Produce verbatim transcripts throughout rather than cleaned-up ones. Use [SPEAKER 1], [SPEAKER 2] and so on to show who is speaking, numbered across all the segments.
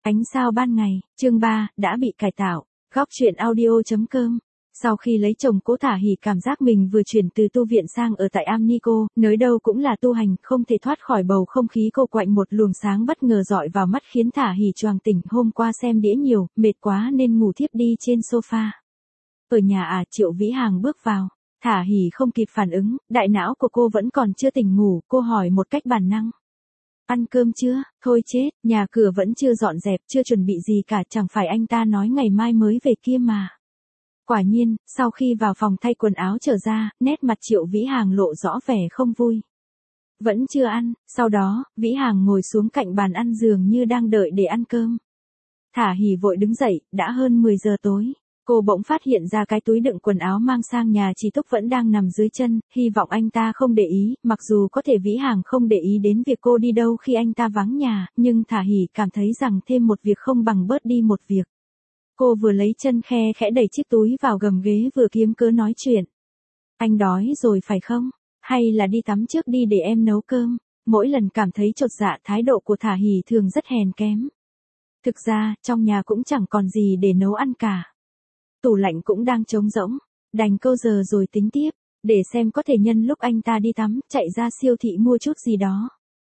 [SPEAKER 1] Ánh sao ban ngày, chương ba, đã bị cải tạo. Góc truyện audio.com. Sau khi lấy chồng, Cố Thả Hỉ cảm giác mình vừa chuyển từ tu viện sang ở tại Amnico, nơi đâu cũng là tu hành, không thể thoát khỏi bầu không khí cô quạnh. Một luồng sáng bất ngờ dọi vào mắt khiến Thả Hỉ choàng tỉnh. Hôm qua xem đĩa nhiều, mệt quá nên ngủ thiếp đi trên sofa. Ở nhà à? Triệu Vĩ Hàng bước vào. Thả Hỉ không kịp phản ứng, đại não của cô vẫn còn chưa tỉnh ngủ, cô hỏi một cách bản năng. Ăn cơm chưa? Thôi chết, nhà cửa vẫn chưa dọn dẹp, chưa chuẩn bị gì cả, chẳng phải anh ta nói ngày mai mới về kia mà. Quả nhiên, sau khi vào phòng thay quần áo trở ra, nét mặt Triệu Vĩ Hàng lộ rõ vẻ không vui. Vẫn chưa ăn. Sau đó, Vĩ Hàng ngồi xuống cạnh bàn ăn dường như đang đợi để ăn cơm. Thả Hỉ vội đứng dậy, đã hơn mười giờ tối. Cô bỗng phát hiện ra cái túi đựng quần áo mang sang nhà Trì Túc vẫn đang nằm dưới chân, hy vọng anh ta không để ý. Mặc dù có thể Vĩ Hàng không để ý đến việc cô đi đâu khi anh ta vắng nhà, nhưng Thả Hỉ cảm thấy rằng thêm một việc không bằng bớt đi một việc. Cô vừa lấy chân khe khẽ đẩy chiếc túi vào gầm ghế vừa kiếm cớ nói chuyện. Anh đói rồi phải không? Hay là đi tắm trước đi để em nấu cơm? Mỗi lần cảm thấy chột dạ, thái độ của Thả Hỉ thường rất hèn kém. Thực ra, trong nhà cũng chẳng còn gì để nấu ăn cả. Tủ lạnh cũng đang trống rỗng, đành câu giờ rồi tính tiếp, để xem có thể nhân lúc anh ta đi tắm, chạy ra siêu thị mua chút gì đó.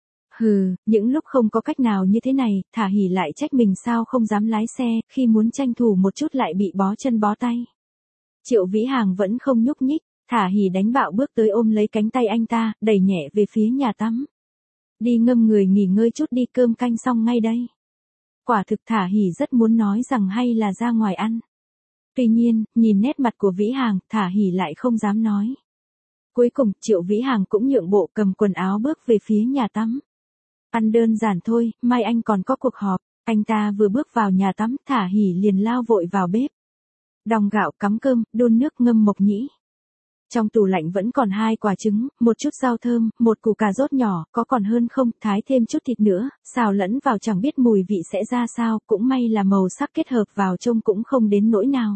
[SPEAKER 1] Hừ, những lúc không có cách nào như thế này, Thả Hỉ lại trách mình sao không dám lái xe, khi muốn tranh thủ một chút lại bị bó chân bó tay. Triệu Vĩ Hàng vẫn không nhúc nhích, Thả Hỉ đánh bạo bước tới ôm lấy cánh tay anh ta, đẩy nhẹ về phía nhà tắm. Đi ngâm người nghỉ ngơi chút đi, cơm canh xong ngay đây. Quả thực Thả Hỉ rất muốn nói rằng hay là ra ngoài ăn. Tuy nhiên, nhìn nét mặt của Vĩ Hàng, Thả Hỉ lại không dám nói. Cuối cùng, Triệu Vĩ Hàng cũng nhượng bộ, cầm quần áo bước về phía nhà tắm. Ăn đơn giản thôi, mai anh còn có cuộc họp. Anh ta vừa bước vào nhà tắm, Thả Hỉ liền lao vội vào bếp. Đong gạo, cắm cơm, đun nước, ngâm mộc nhĩ. Trong tủ lạnh vẫn còn hai quả trứng, một chút rau thơm, một củ cà rốt nhỏ, có còn hơn không, thái thêm chút thịt nữa, xào lẫn vào chẳng biết mùi vị sẽ ra sao, cũng may là màu sắc kết hợp vào trông cũng không đến nỗi nào.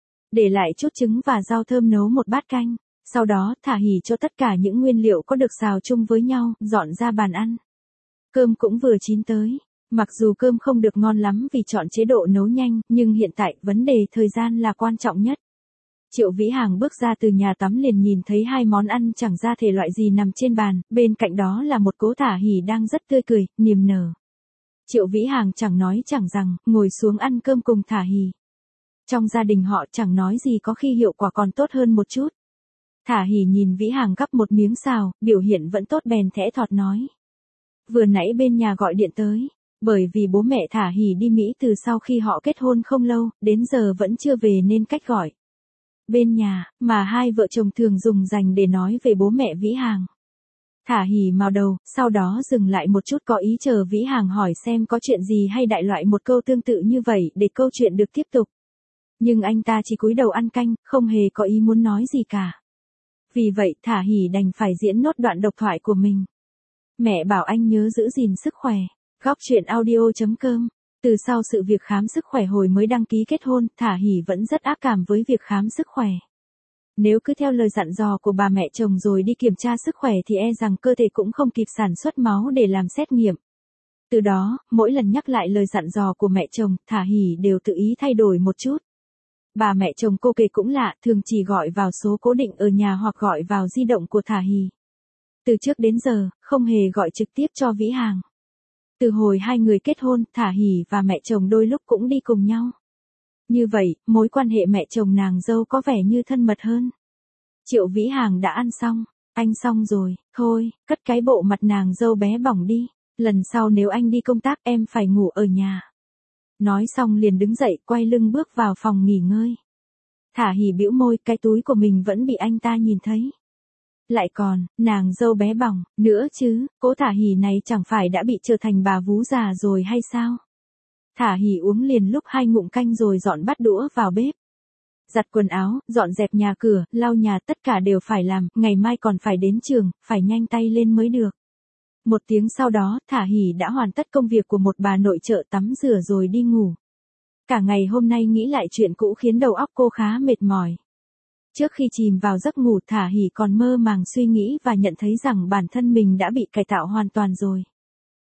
[SPEAKER 1] Để lại chút trứng và rau thơm nấu một bát canh, sau đó Thả Hỉ cho tất cả những nguyên liệu có được xào chung với nhau, dọn ra bàn ăn. Cơm cũng vừa chín tới. Mặc dù cơm không được ngon lắm vì chọn chế độ nấu nhanh, nhưng hiện tại vấn đề thời gian là quan trọng nhất. Triệu Vĩ Hàng bước ra từ nhà tắm liền nhìn thấy hai món ăn chẳng ra thể loại gì nằm trên bàn, bên cạnh đó là một Cố Thả Hỉ đang rất tươi cười, niềm nở. Triệu Vĩ Hàng chẳng nói chẳng rằng, ngồi xuống ăn cơm cùng Thả Hỉ. Trong gia đình họ chẳng nói gì có khi hiệu quả còn tốt hơn một chút. Thả Hỉ nhìn Vĩ Hàng gắp một miếng xào, biểu hiện vẫn tốt bèn thẽ thọt nói. Vừa nãy bên nhà gọi điện tới, bởi vì bố mẹ Thả Hỉ đi Mỹ từ sau khi họ kết hôn không lâu, đến giờ vẫn chưa về nên cách gọi. Bên nhà, mà hai vợ chồng thường dùng dành để nói về bố mẹ Vĩ Hàng. Thả Hỉ mào đầu, sau đó dừng lại một chút có ý chờ Vĩ Hàng hỏi xem có chuyện gì hay đại loại một câu tương tự như vậy để câu chuyện được tiếp tục. Nhưng anh ta chỉ cúi đầu ăn canh, không hề có ý muốn nói gì cả. Vì vậy Thả Hỉ đành phải diễn nốt đoạn độc thoại của mình. Mẹ bảo anh nhớ giữ gìn sức khỏe. Góc truyện audio.com. Từ sau sự việc khám sức khỏe hồi mới đăng ký kết hôn, Thả Hỉ vẫn rất ác cảm với việc khám sức khỏe. Nếu cứ theo lời dặn dò của bà mẹ chồng rồi đi kiểm tra sức khỏe thì e rằng cơ thể cũng không kịp sản xuất máu để làm xét nghiệm. Từ đó, mỗi lần nhắc lại lời dặn dò của mẹ chồng, Thả Hỉ đều tự ý thay đổi một chút. Bà mẹ chồng cô kể cũng lạ, thường chỉ gọi vào số cố định ở nhà hoặc gọi vào di động của Thả Hỉ. Từ trước đến giờ, không hề gọi trực tiếp cho Vĩ Hàng. Từ hồi hai người kết hôn, Thả Hỉ và mẹ chồng đôi lúc cũng đi cùng nhau. Như vậy, mối quan hệ mẹ chồng nàng dâu có vẻ như thân mật hơn. Triệu Vĩ Hàng đã ăn xong. Anh xong rồi, thôi, cất cái bộ mặt nàng dâu bé bỏng đi. Lần sau nếu anh đi công tác em phải ngủ ở nhà. Nói xong liền đứng dậy, quay lưng bước vào phòng nghỉ ngơi. Thả Hỉ bĩu môi, cái túi của mình vẫn bị anh ta nhìn thấy. Lại còn, nàng dâu bé bỏng, nữa chứ, Cố Thả Hỉ này chẳng phải đã bị trở thành bà vú già rồi hay sao? Thả Hỉ uống liền lúc hai ngụm canh rồi dọn bát đũa vào bếp. Giặt quần áo, dọn dẹp nhà cửa, lau nhà tất cả đều phải làm, ngày mai còn phải đến trường, phải nhanh tay lên mới được. Một tiếng sau đó, Thả Hỉ đã hoàn tất công việc của một bà nội trợ, tắm rửa rồi đi ngủ. Cả ngày hôm nay nghĩ lại chuyện cũ khiến đầu óc cô khá mệt mỏi. Trước khi chìm vào giấc ngủ, Thả Hỉ còn mơ màng suy nghĩ và nhận thấy rằng bản thân mình đã bị cải tạo hoàn toàn rồi.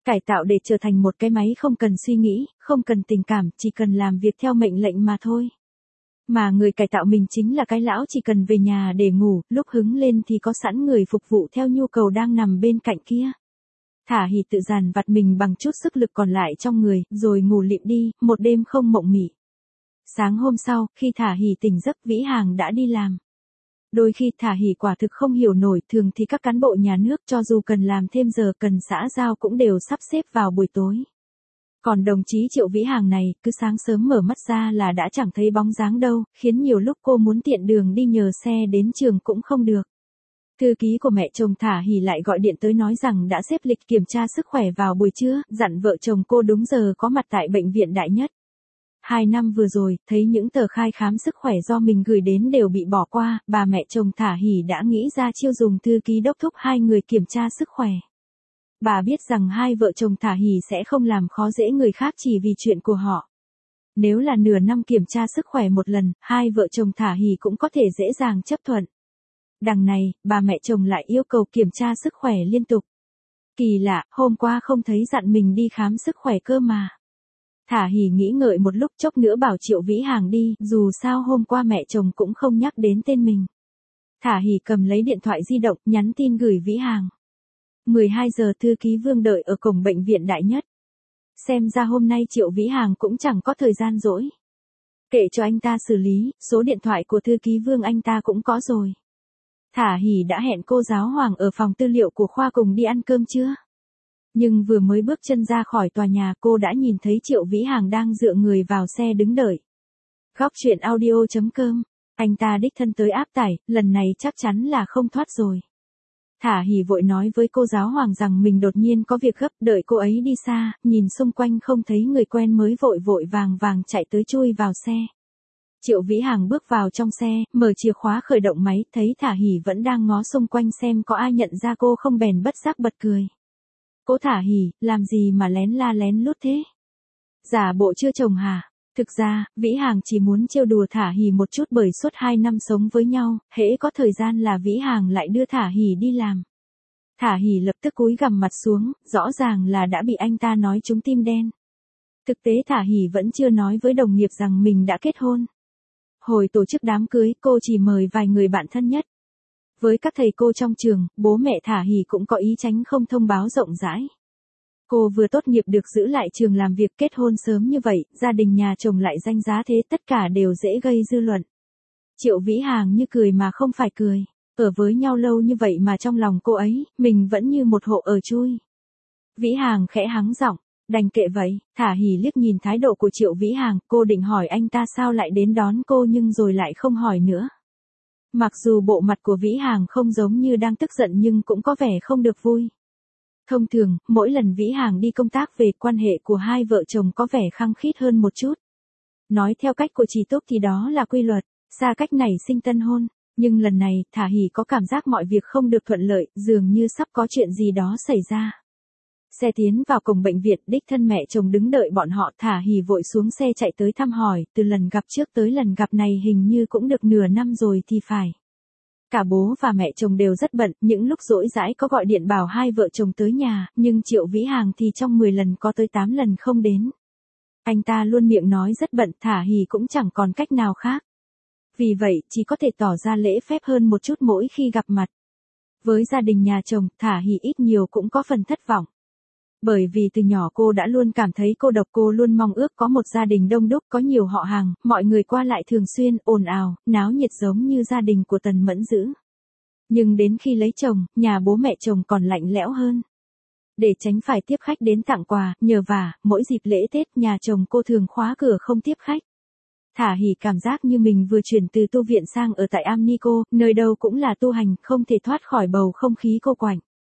[SPEAKER 1] Cải tạo để trở thành một cái máy không cần suy nghĩ, không cần tình cảm, chỉ cần làm việc theo mệnh lệnh mà thôi. Mà người cải tạo mình chính là cái lão chỉ cần về nhà để ngủ, lúc hứng lên thì có sẵn người phục vụ theo nhu cầu đang nằm bên cạnh kia. Thả Hỉ tự dàn vặt mình bằng chút sức lực còn lại trong người, rồi ngủ lịm đi, một đêm không mộng mị. Sáng hôm sau, khi Thả Hỉ tỉnh giấc, Vĩ Hàng đã đi làm. Đôi khi Thả Hỉ quả thực không hiểu nổi, thường thì các cán bộ nhà nước cho dù cần làm thêm giờ cần xã giao cũng đều sắp xếp vào buổi tối. Còn đồng chí Triệu Vĩ Hàng này, cứ sáng sớm mở mắt ra là đã chẳng thấy bóng dáng đâu, khiến nhiều lúc cô muốn tiện đường đi nhờ xe đến trường cũng không được. Thư ký của mẹ chồng Thả Hỉ lại gọi điện tới nói rằng đã xếp lịch kiểm tra sức khỏe vào buổi trưa, dặn vợ chồng cô đúng giờ có mặt tại bệnh viện Đại Nhất. Hai năm vừa rồi, thấy những tờ khai khám sức khỏe do mình gửi đến đều bị bỏ qua, bà mẹ chồng Thả Hỉ đã nghĩ ra chiêu dùng thư ký đốc thúc hai người kiểm tra sức khỏe. Bà biết rằng hai vợ chồng Thả Hỉ sẽ không làm khó dễ người khác chỉ vì chuyện của họ. Nếu là nửa năm kiểm tra sức khỏe một lần, hai vợ chồng Thả Hỉ cũng có thể dễ dàng chấp thuận. Đằng này, bà mẹ chồng lại yêu cầu kiểm tra sức khỏe liên tục. Kỳ lạ, hôm qua không thấy dặn mình đi khám sức khỏe cơ mà. Thả Hỉ nghĩ ngợi một lúc, chốc nữa bảo Triệu Vĩ Hàng đi, dù sao hôm qua mẹ chồng cũng không nhắc đến tên mình. Thả Hỉ cầm lấy điện thoại di động, nhắn tin gửi Vĩ Hàng. mười hai giờ thư ký Vương đợi ở cổng bệnh viện Đại Nhất. Xem ra hôm nay Triệu Vĩ Hàng cũng chẳng có thời gian rỗi. Kệ cho anh ta xử lý, số điện thoại của thư ký Vương anh ta cũng có rồi. Thả Hỉ đã hẹn cô giáo Hoàng ở phòng tư liệu của khoa cùng đi ăn cơm chưa? Nhưng vừa mới bước chân ra khỏi tòa nhà cô đã nhìn thấy Triệu Vĩ Hàng đang dựa người vào xe đứng đợi. Góc truyện audio chấm com, anh ta đích thân tới áp tải, lần này chắc chắn là không thoát rồi. Thả Hỉ vội nói với cô giáo Hoàng rằng mình đột nhiên có việc gấp, đợi cô ấy đi xa, nhìn xung quanh không thấy người quen mới vội vội vàng vàng chạy tới chui vào xe. Triệu Vĩ Hàng bước vào trong xe, mở chìa khóa khởi động máy, thấy Thả Hỉ vẫn đang ngó xung quanh xem có ai nhận ra cô không bèn bất giác bật cười. Cô Thả Hỉ, làm gì mà lén la lén lút thế? Giả bộ chưa chồng hả? Thực ra, Vĩ Hàng chỉ muốn trêu đùa Thả Hỉ một chút bởi suốt hai năm sống với nhau, hễ có thời gian là Vĩ Hàng lại đưa Thả Hỉ đi làm. Thả Hỉ lập tức cúi gằm mặt xuống, rõ ràng là đã bị anh ta nói trúng tim đen. Thực tế Thả Hỉ vẫn chưa nói với đồng nghiệp rằng mình đã kết hôn. Hồi tổ chức đám cưới, cô chỉ mời vài người bạn thân nhất. Với các thầy cô trong trường, bố mẹ Thả Hỉ cũng có ý tránh không thông báo rộng rãi. Cô vừa tốt nghiệp được giữ lại trường làm việc, kết hôn sớm như vậy, gia đình nhà chồng lại danh giá thế, tất cả đều dễ gây dư luận. Triệu Vĩ Hàng như cười mà không phải cười. Ở với nhau lâu như vậy mà trong lòng cô ấy, mình vẫn như một hộ ở chui. Vĩ Hàng khẽ hắng giọng, đành kệ vậy. Thả Hỉ liếc nhìn thái độ của Triệu Vĩ Hàng, cô định hỏi anh ta sao lại đến đón cô nhưng rồi lại không hỏi nữa. Mặc dù bộ mặt của Vĩ Hàng không giống như đang tức giận nhưng cũng có vẻ không được vui. Thông thường, mỗi lần Vĩ Hàng đi công tác về, quan hệ của hai vợ chồng có vẻ khăng khít hơn một chút. Nói theo cách của chị Túc thì đó là quy luật, xa cách này sinh tân hôn. Nhưng lần này, Thả Hỉ có cảm giác mọi việc không được thuận lợi, dường như sắp có chuyện gì đó xảy ra. Xe tiến vào cổng bệnh viện, đích thân mẹ chồng đứng đợi bọn họ. Thả Hỉ vội xuống xe chạy tới thăm hỏi, từ lần gặp trước tới lần gặp này hình như cũng được nửa năm rồi thì phải. Cả bố và mẹ chồng đều rất bận, những lúc rỗi rãi có gọi điện bảo hai vợ chồng tới nhà, nhưng Triệu Vĩ Hàng thì trong mười lần có tới tám lần không đến. Anh ta luôn miệng nói rất bận, Thả Hỉ cũng chẳng còn cách nào khác. Vì vậy, chỉ có thể tỏ ra lễ phép hơn một chút mỗi khi gặp mặt. Với gia đình nhà chồng, Thả Hỉ ít nhiều cũng có phần thất vọng. Bởi vì từ nhỏ cô đã luôn cảm thấy cô độc, cô luôn mong ước có một gia đình đông đúc, có nhiều họ hàng, mọi người qua lại thường xuyên, ồn ào, náo nhiệt giống như gia đình của Tần Mẫn Dữ. Nhưng đến khi lấy chồng, nhà bố mẹ chồng còn lạnh lẽo hơn. Để tránh phải tiếp khách đến tặng quà, nhờ vả, mỗi dịp lễ Tết nhà chồng cô thường khóa cửa không tiếp khách. Thả Hỉ cảm giác như mình vừa chuyển từ tu viện sang ở tại Amnico, nơi đâu cũng là tu hành, không thể thoát khỏi bầu không khí cô quạnh.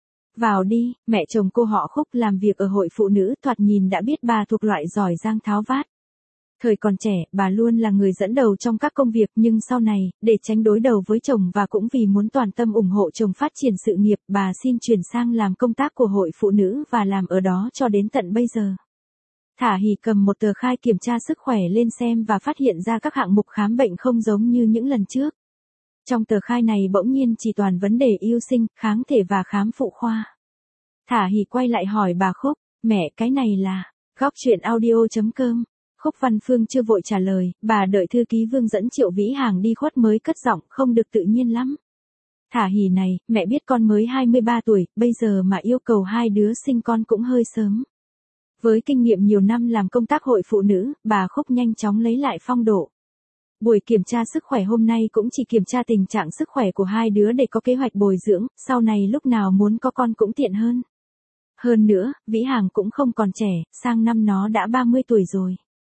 [SPEAKER 1] Vào đi, mẹ chồng cô họ Khúc làm việc ở hội phụ nữ, thoạt nhìn đã biết bà thuộc loại giỏi giang tháo vát. Thời còn trẻ, bà luôn là người dẫn đầu trong các công việc, nhưng sau này, để tránh đối đầu với chồng và cũng vì muốn toàn tâm ủng hộ chồng phát triển sự nghiệp, bà xin chuyển sang làm công tác của hội phụ nữ và làm ở đó cho đến tận bây giờ. Thả Hỉ cầm một tờ khai kiểm tra sức khỏe lên xem và phát hiện ra các hạng mục khám bệnh không giống như những lần trước. Trong tờ khai này bỗng nhiên chỉ toàn vấn đề yêu sinh, kháng thể và khám phụ khoa. Thả Hỉ quay lại hỏi bà Khúc, Mẹ, cái này là, góc chuyện audio.com. Khúc Văn Phương chưa vội trả lời, bà đợi thư ký Vương dẫn Triệu Vĩ Hàng đi khuất mới cất giọng, không được tự nhiên lắm. Thả Hỉ này, mẹ biết con mới hai mươi ba tuổi, bây giờ mà yêu cầu hai đứa sinh con cũng hơi sớm. Với kinh nghiệm nhiều năm làm công tác hội phụ nữ, bà Khúc nhanh chóng lấy lại phong độ. Buổi kiểm tra sức khỏe hôm nay cũng chỉ kiểm tra tình trạng sức khỏe của hai đứa để có kế hoạch bồi dưỡng, sau này lúc nào muốn có con cũng tiện hơn. Hơn nữa, Vĩ Hàng cũng không còn trẻ, sang năm nó đã ba mươi tuổi rồi.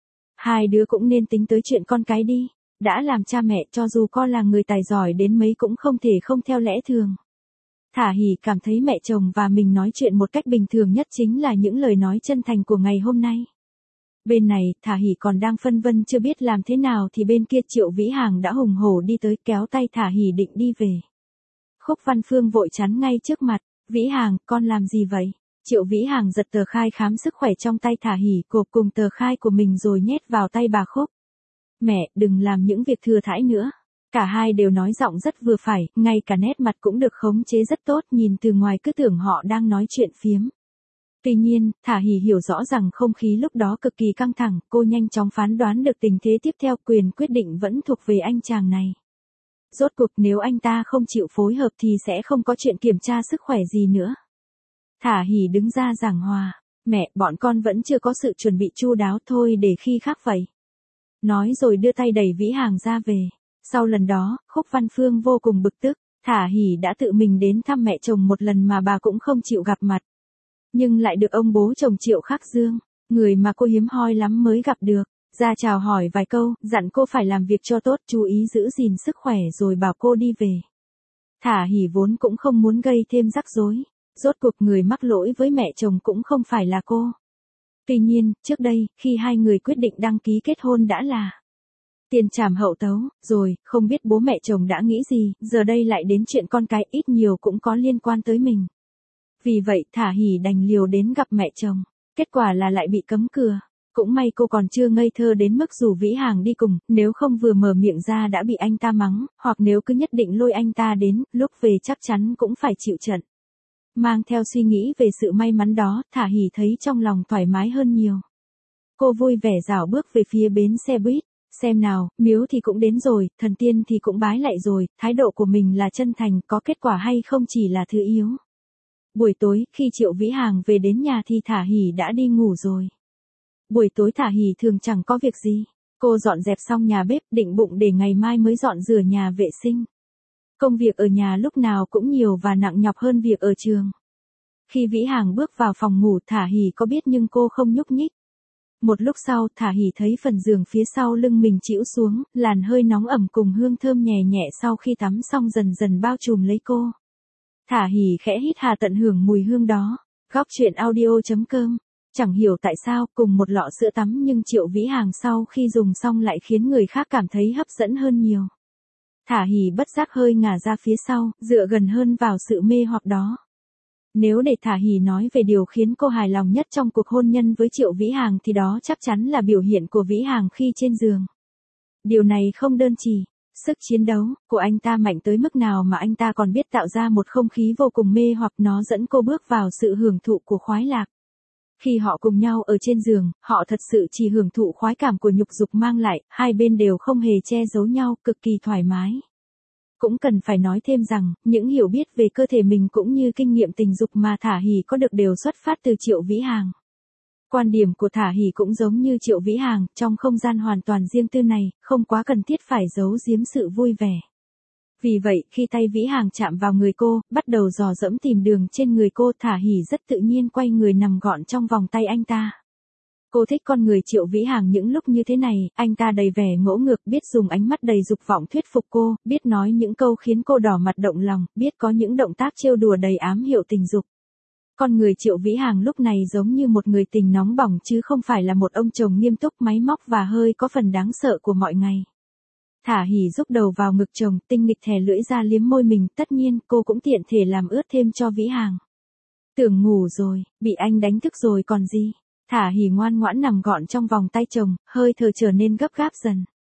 [SPEAKER 1] Hai đứa cũng nên tính tới chuyện con cái đi, đã làm cha mẹ cho dù con là người tài giỏi đến mấy cũng không thể không theo lẽ thường. Thả Hỉ cảm thấy mẹ chồng và mình nói chuyện một cách bình thường nhất chính là những lời nói chân thành của ngày hôm nay. Bên này, Thả Hỉ còn đang phân vân chưa biết làm thế nào thì bên kia Triệu Vĩ Hàng đã hùng hổ đi tới kéo tay Thả Hỉ định đi về. Khúc Văn Phương vội chắn ngay trước mặt, Vĩ Hàng, con làm gì vậy? Triệu Vĩ Hàng giật tờ khai khám sức khỏe trong tay Thả Hỉ cộp cùng tờ khai của mình rồi nhét vào tay bà Khúc. Mẹ, đừng làm những việc thừa thãi nữa. Cả hai đều nói giọng rất vừa phải, ngay cả nét mặt cũng được khống chế rất tốt, nhìn từ ngoài cứ tưởng họ đang nói chuyện phiếm. Tuy nhiên, Thả Hỉ hiểu rõ rằng không khí lúc đó cực kỳ căng thẳng, cô nhanh chóng phán đoán được tình thế tiếp theo, quyền quyết định vẫn thuộc về anh chàng này. Rốt cuộc nếu anh ta không chịu phối hợp thì sẽ không có chuyện kiểm tra sức khỏe gì nữa. Thả Hỉ đứng ra giảng hòa, mẹ, bọn con vẫn chưa có sự chuẩn bị chu đáo thôi để khi khác vậy. Nói rồi đưa tay đẩy Vĩ Hàng ra về. Sau lần đó, Khúc Văn Phương vô cùng bực tức, Thả Hỉ đã tự mình đến thăm mẹ chồng một lần mà bà cũng không chịu gặp mặt. Nhưng lại được ông bố chồng Triệu Khắc Dương, người mà cô hiếm hoi lắm mới gặp được, ra chào hỏi vài câu, dặn cô phải làm việc cho tốt, chú ý giữ gìn sức khỏe rồi bảo cô đi về. Thả Hỉ vốn cũng không muốn gây thêm rắc rối, rốt cuộc người mắc lỗi với mẹ chồng cũng không phải là cô. Tuy nhiên, trước đây, khi hai người quyết định đăng ký kết hôn đã là tiền trảm hậu tấu, rồi, không biết bố mẹ chồng đã nghĩ gì, giờ đây lại đến chuyện con cái ít nhiều cũng có liên quan tới mình. Vì vậy Thả Hỉ đành liều đến gặp mẹ chồng, kết quả là lại bị cấm cửa. Cũng may cô còn chưa ngây thơ đến mức rủ Vĩ Hàng đi cùng, nếu không vừa mở miệng ra đã bị anh ta mắng, hoặc nếu cứ nhất định lôi anh ta đến, lúc về chắc chắn cũng phải chịu trận. Mang theo suy nghĩ về sự may mắn đó, Thả Hỉ thấy trong lòng thoải mái hơn nhiều. Cô vui vẻ rảo bước về phía bến xe buýt, xem nào, miếu thì cũng đến rồi, thần tiên thì cũng bái lại rồi, thái độ của mình là chân thành, có kết quả hay không chỉ là thứ yếu. Buổi tối, khi Triệu Vĩ Hàng về đến nhà thì Thả Hỉ đã đi ngủ rồi. Buổi tối Thả Hỉ thường chẳng có việc gì. Cô dọn dẹp xong nhà bếp, định bụng để ngày mai mới dọn rửa nhà vệ sinh. Công việc ở nhà lúc nào cũng nhiều và nặng nhọc hơn việc ở trường. Khi Vĩ Hàng bước vào phòng ngủ, Thả Hỉ có biết nhưng cô không nhúc nhích. Một lúc sau, Thả Hỉ thấy phần giường phía sau lưng mình chĩu xuống, làn hơi nóng ẩm cùng hương thơm nhẹ nhẹ sau khi tắm xong dần dần bao trùm lấy cô. Thả Hỉ khẽ hít hà tận hưởng mùi hương đó. Góc chuyện audio.com. Chẳng hiểu tại sao, cùng một lọ sữa tắm nhưng Triệu Vĩ Hàng sau khi dùng xong lại khiến người khác cảm thấy hấp dẫn hơn nhiều. Thả Hỉ bất giác hơi ngả ra phía sau, dựa gần hơn vào sự mê hoặc đó. Nếu để Thả Hỉ nói về điều khiến cô hài lòng nhất trong cuộc hôn nhân với Triệu Vĩ Hàng thì đó chắc chắn là biểu hiện của Vĩ Hàng khi trên giường. Điều này không đơn chỉ sức chiến đấu của anh ta mạnh tới mức nào mà anh ta còn biết tạo ra một không khí vô cùng mê hoặc, nó dẫn cô bước vào sự hưởng thụ của khoái lạc. Khi họ cùng nhau ở trên giường, họ thật sự chỉ hưởng thụ khoái cảm của nhục dục mang lại, hai bên đều không hề che giấu nhau, cực kỳ thoải mái. Cũng cần phải nói thêm rằng, những hiểu biết về cơ thể mình cũng như kinh nghiệm tình dục mà Thả Hỉ có được đều xuất phát từ Triệu Vĩ Hàng. Quan điểm của Thả Hỉ cũng giống như Triệu Vĩ Hàng, trong không gian hoàn toàn riêng tư này, không quá cần thiết phải giấu giếm sự vui vẻ. Vì vậy, khi tay Vĩ Hàng chạm vào người cô, bắt đầu dò dẫm tìm đường trên người cô, Thả Hỉ rất tự nhiên quay người nằm gọn trong vòng tay anh ta. Cô thích con người Triệu Vĩ Hàng những lúc như thế này, anh ta đầy vẻ ngỗ ngược, biết dùng ánh mắt đầy dục vọng thuyết phục cô, biết nói những câu khiến cô đỏ mặt động lòng, biết có những động tác trêu đùa đầy ám hiệu tình dục. Con người Triệu Vĩ Hàng lúc này giống như một người tình nóng bỏng chứ không phải là một ông chồng nghiêm túc máy móc và hơi có phần đáng sợ của mọi ngày. Thả Hỉ rúc đầu vào ngực chồng, tinh nghịch thè lưỡi ra liếm môi mình, tất nhiên cô cũng tiện thể làm ướt thêm cho Vĩ Hàng. Tưởng ngủ rồi, bị anh đánh thức rồi còn gì. Thả Hỉ ngoan ngoãn nằm gọn trong vòng tay chồng, hơi thở trở nên gấp gáp dần.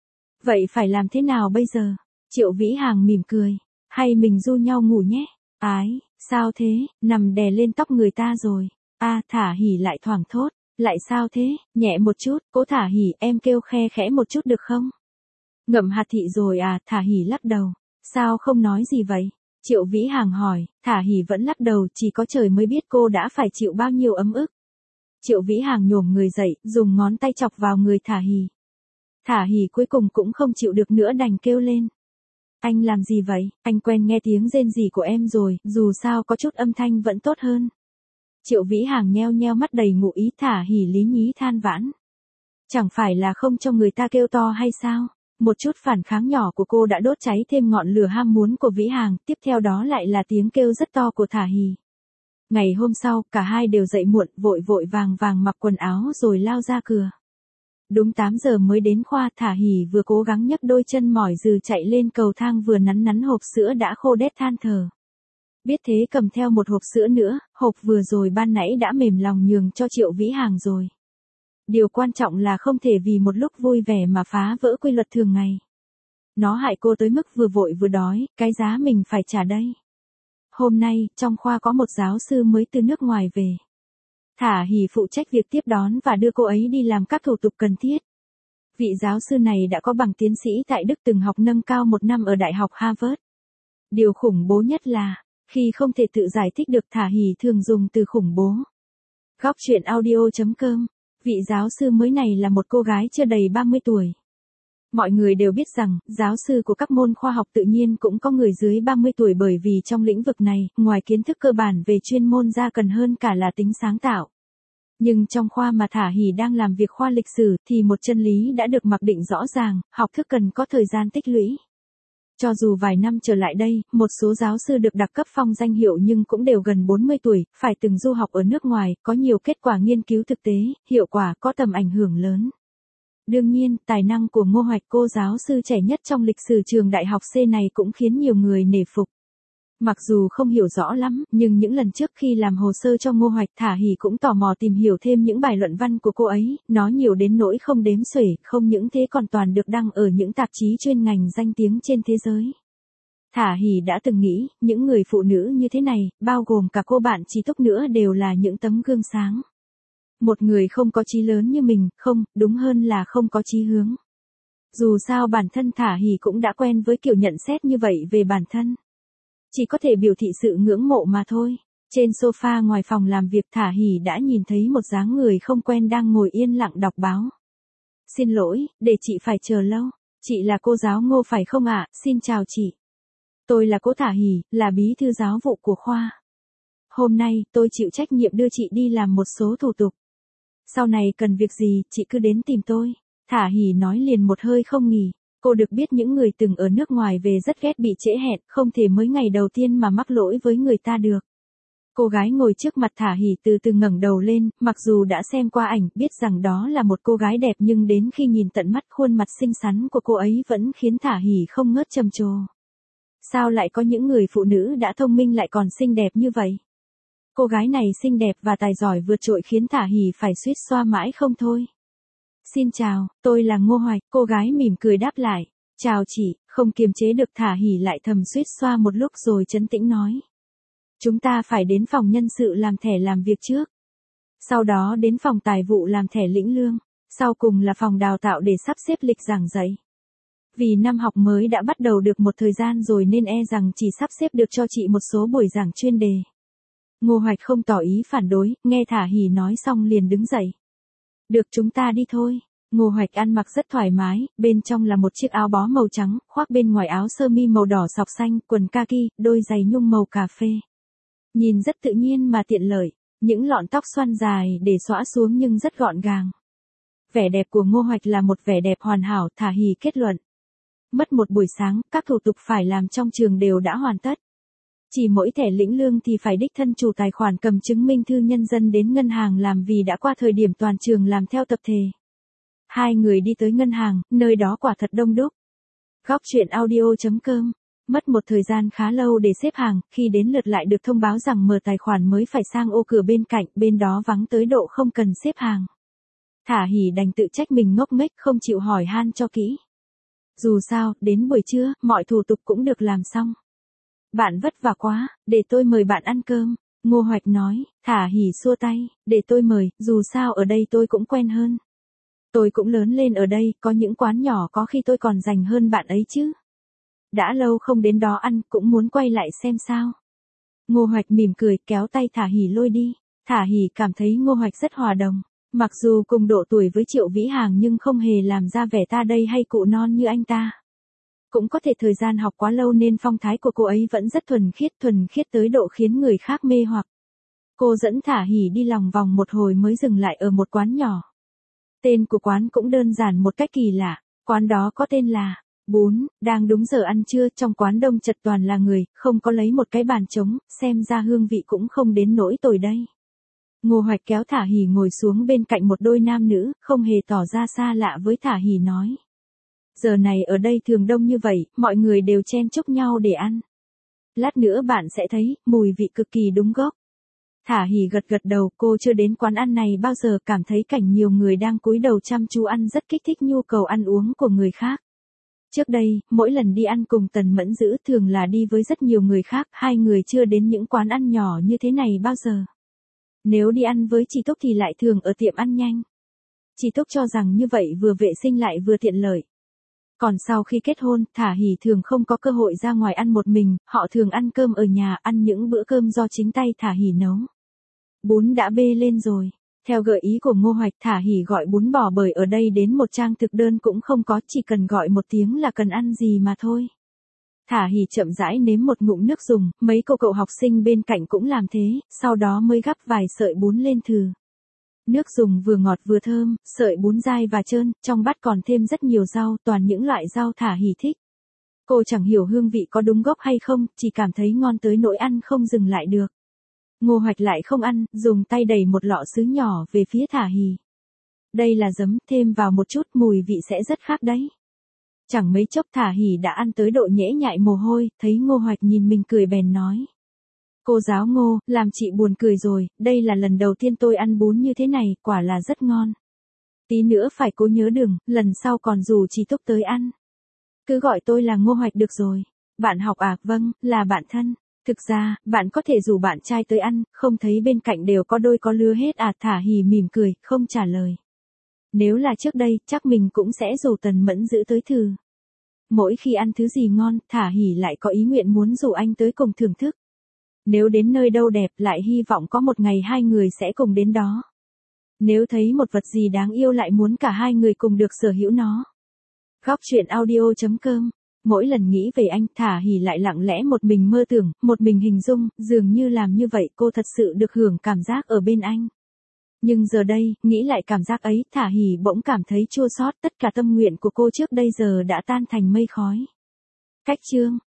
[SPEAKER 1] Vậy phải làm thế nào bây giờ? Triệu Vĩ Hàng mỉm cười. Hay mình du nhau ngủ nhé? Ái, sao thế, nằm đè lên tóc người ta rồi. A Thả Hỉ lại thoảng thốt, lại sao thế, nhẹ một chút, Cố Thả Hỉ em kêu khe khẽ một chút được không? Ngậm hạt thị rồi à, Thả Hỉ lắc đầu, sao không nói gì vậy? Triệu Vĩ Hàng hỏi, Thả Hỉ vẫn lắc đầu, chỉ có trời mới biết cô đã phải chịu bao nhiêu ấm ức. Triệu Vĩ Hàng nhổm người dậy, dùng ngón tay chọc vào người Thả Hỉ. Thả Hỉ cuối cùng cũng không chịu được nữa đành kêu lên. Anh làm gì vậy, anh quen nghe tiếng rên rỉ của em rồi, dù sao có chút âm thanh vẫn tốt hơn. Triệu Vĩ Hàng nheo nheo mắt đầy ngụ ý, Thả Hỉ lý nhí than vãn. Chẳng phải là không cho người ta kêu to hay sao? Một chút phản kháng nhỏ của cô đã đốt cháy thêm ngọn lửa ham muốn của Vĩ Hàng, tiếp theo đó lại là tiếng kêu rất to của Thả Hỉ. Ngày hôm sau, cả hai đều dậy muộn, vội vội vàng vàng mặc quần áo rồi lao ra cửa. Đúng tám giờ mới đến khoa, Thả Hỉ vừa cố gắng nhấc đôi chân mỏi dừ chạy lên cầu thang vừa nắn nắn hộp sữa đã khô đét than thở. Biết thế cầm theo một hộp sữa nữa, hộp vừa rồi ban nãy đã mềm lòng nhường cho Triệu Vĩ Hàng rồi. Điều quan trọng là không thể vì một lúc vui vẻ mà phá vỡ quy luật thường ngày. Nó hại cô tới mức vừa vội vừa đói, cái giá mình phải trả đây. Hôm nay, trong khoa có một giáo sư mới từ nước ngoài về. Thả Hỉ phụ trách việc tiếp đón và đưa cô ấy đi làm các thủ tục cần thiết. Vị giáo sư này đã có bằng tiến sĩ tại Đức, từng học nâng cao một năm ở Đại học Harvard. Điều khủng bố nhất là, khi không thể tự giải thích được, Thả Hỉ thường dùng từ khủng bố. Góc truyện audio chấm com. Vị giáo sư mới này là một cô gái chưa đầy ba mươi tuổi. Mọi người đều biết rằng, giáo sư của các môn khoa học tự nhiên cũng có người dưới ba mươi tuổi, bởi vì trong lĩnh vực này, ngoài kiến thức cơ bản về chuyên môn ra cần hơn cả là tính sáng tạo. Nhưng trong khoa mà Thả Hỉ đang làm việc, khoa lịch sử, thì một chân lý đã được mặc định rõ ràng, học thức cần có thời gian tích lũy. Cho dù vài năm trở lại đây, một số giáo sư được đặc cấp phong danh hiệu nhưng cũng đều gần bốn mươi tuổi, phải từng du học ở nước ngoài, có nhiều kết quả nghiên cứu thực tế, hiệu quả, có tầm ảnh hưởng lớn. Đương nhiên, tài năng của Ngô Hoạch, cô giáo sư trẻ nhất trong lịch sử trường đại học C này cũng khiến nhiều người nể phục. Mặc dù không hiểu rõ lắm, nhưng những lần trước khi làm hồ sơ cho Ngô Hoạch, Thả Hỉ cũng tò mò tìm hiểu thêm những bài luận văn của cô ấy, nó nhiều đến nỗi không đếm xuể, không những thế còn toàn được đăng ở những tạp chí chuyên ngành danh tiếng trên thế giới. Thả Hỉ đã từng nghĩ, những người phụ nữ như thế này, bao gồm cả cô bạn Trí Túc nữa, đều là những tấm gương sáng. Một người không có chí lớn như mình, không, đúng hơn là không có chí hướng. Dù sao bản thân Thả Hỉ cũng đã quen với kiểu nhận xét như vậy về bản thân. Chỉ có thể biểu thị sự ngưỡng mộ mà thôi. Trên sofa ngoài phòng làm việc, Thả Hỉ đã nhìn thấy một dáng người không quen đang ngồi yên lặng đọc báo. Xin lỗi, để chị phải chờ lâu. Chị là cô giáo Ngô phải không ạ? Xin chào chị. Tôi là cô Thả Hỉ, là bí thư giáo vụ của khoa. Hôm nay, tôi chịu trách nhiệm đưa chị đi làm một số thủ tục. Sau này cần việc gì, chị cứ đến tìm tôi. Thả Hỉ nói liền một hơi không nghỉ. Cô được biết những người từng ở nước ngoài về rất ghét bị trễ hẹn, không thể mới ngày đầu tiên mà mắc lỗi với người ta được. Cô gái ngồi trước mặt Thả Hỉ từ từ ngẩng đầu lên, mặc dù đã xem qua ảnh, biết rằng đó là một cô gái đẹp, nhưng đến khi nhìn tận mắt, khuôn mặt xinh xắn của cô ấy vẫn khiến Thả Hỉ không ngớt trầm trồ. Sao lại có những người phụ nữ đã thông minh lại còn xinh đẹp như vậy? Cô gái này xinh đẹp và tài giỏi vượt trội khiến Thả Hỉ phải suýt xoa mãi không thôi. Xin chào, tôi là Ngô Hoạch, cô gái mỉm cười đáp lại. Chào chị, không kiềm chế được Thả Hỉ lại thầm suýt xoa một lúc rồi trấn tĩnh nói. Chúng ta phải đến phòng nhân sự làm thẻ làm việc trước. Sau đó đến phòng tài vụ làm thẻ lĩnh lương. Sau cùng là phòng đào tạo để sắp xếp lịch giảng dạy. Vì năm học mới đã bắt đầu được một thời gian rồi nên e rằng chỉ sắp xếp được cho chị một số buổi giảng chuyên đề. Ngô Hoạch không tỏ ý phản đối, nghe Thả Hỉ nói xong liền đứng dậy. Được, chúng ta đi thôi. Ngô Hoạch ăn mặc rất thoải mái, bên trong là một chiếc áo bó màu trắng, khoác bên ngoài áo sơ mi màu đỏ sọc xanh, quần kaki, đôi giày nhung màu cà phê. Nhìn rất tự nhiên mà tiện lợi, những lọn tóc xoăn dài để xõa xuống nhưng rất gọn gàng. Vẻ đẹp của Ngô Hoạch là một vẻ đẹp hoàn hảo, Thả Hỉ kết luận. Mất một buổi sáng, các thủ tục phải làm trong trường đều đã hoàn tất. Chỉ mỗi thẻ lĩnh lương thì phải đích thân chủ tài khoản cầm chứng minh thư nhân dân đến ngân hàng làm, vì đã qua thời điểm toàn trường làm theo tập thể. Hai người đi tới ngân hàng, nơi đó quả thật đông đúc. Góc truyện audio chấm com. Mất một thời gian khá lâu để xếp hàng, khi đến lượt lại được thông báo rằng mở tài khoản mới phải sang ô cửa bên cạnh, bên đó vắng tới độ không cần xếp hàng. Thả Hỉ đành tự trách mình ngốc nghếch không chịu hỏi han cho kỹ. Dù sao, đến buổi trưa, mọi thủ tục cũng được làm xong. Bạn vất vả quá, để tôi mời bạn ăn cơm. Ngô Hoạch nói, Thả Hỉ xua tay, để tôi mời, dù sao ở đây tôi cũng quen hơn. Tôi cũng lớn lên ở đây, có những quán nhỏ có khi tôi còn rành hơn bạn ấy chứ. Đã lâu không đến đó ăn, cũng muốn quay lại xem sao. Ngô Hoạch mỉm cười, kéo tay Thả Hỉ lôi đi. Thả Hỉ cảm thấy Ngô Hoạch rất hòa đồng. Mặc dù cùng độ tuổi với Triệu Vĩ Hàng nhưng không hề làm ra vẻ ta đây hay cụ non như anh ta. Cũng có thể thời gian học quá lâu nên phong thái của cô ấy vẫn rất thuần khiết, thuần khiết tới độ khiến người khác mê hoặc. Cô dẫn Thả Hỉ đi lòng vòng một hồi mới dừng lại ở một quán nhỏ. Tên của quán cũng đơn giản một cách kỳ lạ, quán đó có tên là Bún, đang đúng giờ ăn trưa, trong quán đông chật toàn là người, không có lấy một cái bàn trống, xem ra hương vị cũng không đến nỗi tồi đây. Ngô Hoạch kéo Thả Hỉ ngồi xuống bên cạnh một đôi nam nữ, không hề tỏ ra xa lạ với Thả Hỉ nói. Giờ này ở đây thường đông như vậy, mọi người đều chen chúc nhau để ăn. Lát nữa bạn sẽ thấy, mùi vị cực kỳ đúng gốc. Thả Hỉ gật gật đầu, cô chưa đến quán ăn này bao giờ, cảm thấy cảnh nhiều người đang cúi đầu chăm chú ăn rất kích thích nhu cầu ăn uống của người khác. Trước đây, mỗi lần đi ăn cùng Tần Mẫn Dữ thường là đi với rất nhiều người khác, hai người chưa đến những quán ăn nhỏ như thế này bao giờ. Nếu đi ăn với chị Túc thì lại thường ở tiệm ăn nhanh. Chị Túc cho rằng như vậy vừa vệ sinh lại vừa tiện lợi. Còn sau khi kết hôn, Thả Hỉ thường không có cơ hội ra ngoài ăn một mình, họ thường ăn cơm ở nhà, ăn những bữa cơm do chính tay Thả Hỉ nấu. Bún đã bê lên rồi. Theo gợi ý của Ngô Hoạch, Thả Hỉ gọi bún bò bởi ở đây đến một trang thực đơn cũng không có, chỉ cần gọi một tiếng là cần ăn gì mà thôi. Thả Hỉ chậm rãi nếm một ngụm nước dùng, mấy cô cậu học sinh bên cạnh cũng làm thế, sau đó mới gắp vài sợi bún lên thử. Nước dùng vừa ngọt vừa thơm, sợi bún dai và trơn, trong bát còn thêm rất nhiều rau, toàn những loại rau Thả Hỉ thích. Cô chẳng hiểu hương vị có đúng gốc hay không, chỉ cảm thấy ngon tới nỗi ăn không dừng lại được. Ngô Hoạch lại không ăn, dùng tay đẩy một lọ sứ nhỏ về phía Thả Hỉ. Đây là giấm, thêm vào một chút, mùi vị sẽ rất khác đấy. Chẳng mấy chốc Thả Hỉ đã ăn tới độ nhễ nhại mồ hôi, thấy Ngô Hoạch nhìn mình cười bèn nói. Cô giáo Ngô, làm chị buồn cười rồi, đây là lần đầu tiên tôi ăn bún như thế này, quả là rất ngon. Tí nữa phải cố nhớ đừng, lần sau còn rủ chị Túc tới ăn. Cứ gọi tôi là Ngô Hoạch được rồi. Bạn học à, vâng, là bạn thân. Thực ra, bạn có thể rủ bạn trai tới ăn, không thấy bên cạnh đều có đôi có lứa hết à. Thả Hỉ mỉm cười, không trả lời. Nếu là trước đây, chắc mình cũng sẽ rủ Tần Mẫn Dữ tới thử. Mỗi khi ăn thứ gì ngon, Thả Hỉ lại có ý nguyện muốn rủ anh tới cùng thưởng thức. Nếu đến nơi đâu đẹp, lại hy vọng có một ngày hai người sẽ cùng đến đó. Nếu thấy một vật gì đáng yêu lại muốn cả hai người cùng được sở hữu nó. Góc truyện audio chấm com. Mỗi lần nghĩ về anh, Thả Hỉ lại lặng lẽ một mình mơ tưởng, một mình hình dung, dường như làm như vậy cô thật sự được hưởng cảm giác ở bên anh. Nhưng giờ đây, nghĩ lại cảm giác ấy, Thả Hỉ bỗng cảm thấy chua xót, tất cả tâm nguyện của cô trước đây giờ đã tan thành mây khói. Cách chương